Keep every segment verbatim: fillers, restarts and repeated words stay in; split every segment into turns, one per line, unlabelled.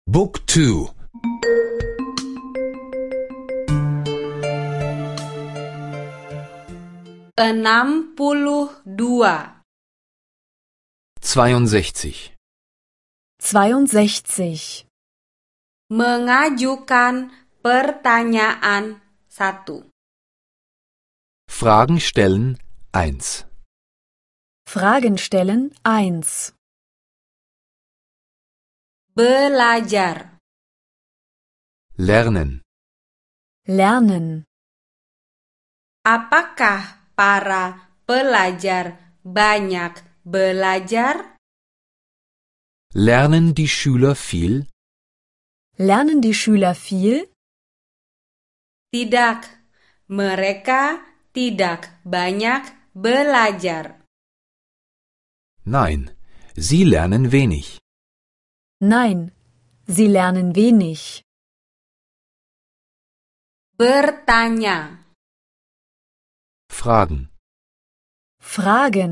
Book two.
Enam puluh dua.
zweiundsechzig.
zweiundsechzig.
Mengajukan pertanyaan satu.
Fragen stellen eins.
Fragen stellen eins.
Belajar.
Lernen.
Lernen.
Apakah para pelajar banyak belajar?
Lernen die Schüler viel?
Lernen die Schüler viel?
Tidak, mereka tidak banyak belajar.
Nein, sie lernen wenig.
Nein, sie lernen wenig.
Bertanya.
Fragen.
Fragen.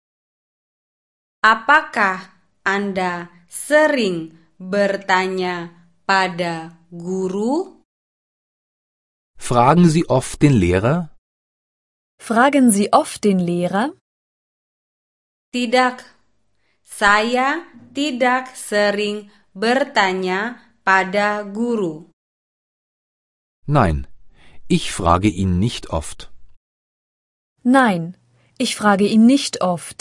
Apakah Anda sering bertanya pada guru?
Fragen Sie oft den Lehrer?
Fragen Sie oft den Lehrer?
Tidak, saya tidak sering bertanya pada guru.
Nein, ich frage ihn nicht oft.
Nein, ich frage ihn nicht oft.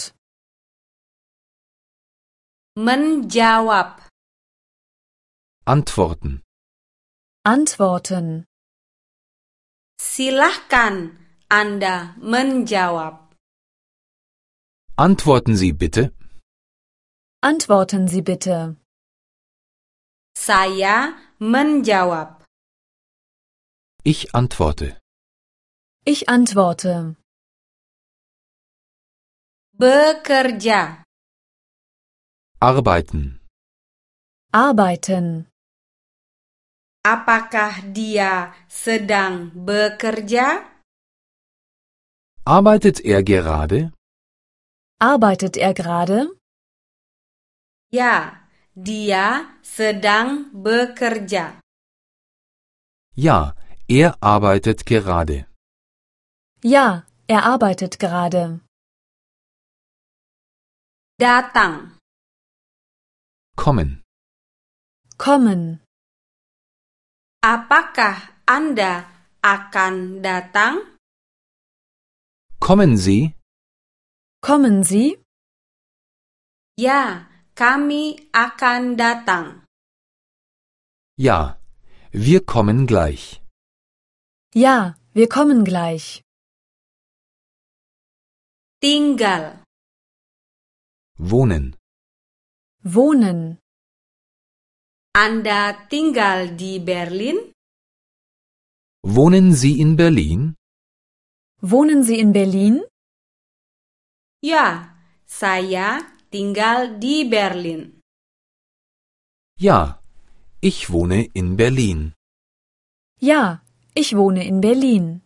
Menjawab.
Antworten.
Antworten.
Silahkan Anda menjawab.
Antworten Sie bitte.
Antworten Sie bitte.
Saya menjawab.
Ich antworte.
Ich antworte.
Bekerja.
Arbeiten.
Arbeiten.
Apakah dia sedang bekerja?
Arbeitet er gerade?
Arbeitet er gerade?
Ya, dia sedang bekerja.
Ja, er arbeitet gerade.
Ja, er arbeitet gerade.
Datang.
Kommen.
Kommen.
Apakah Anda akan datang?
Kommen Sie?
Kommen Sie?
Ya, kami akan datang.
Ja, wir kommen gleich.
Ja, wir kommen gleich.
Tinggal.
Wohnen.
Wohnen.
Anda tinggal di Berlin?
Wohnen Sie in Berlin?
Wohnen Sie in Berlin?
Ya, saya tinggal di Berlin.
Ja, ich wohne in Berlin.
Ja, ich wohne in Berlin.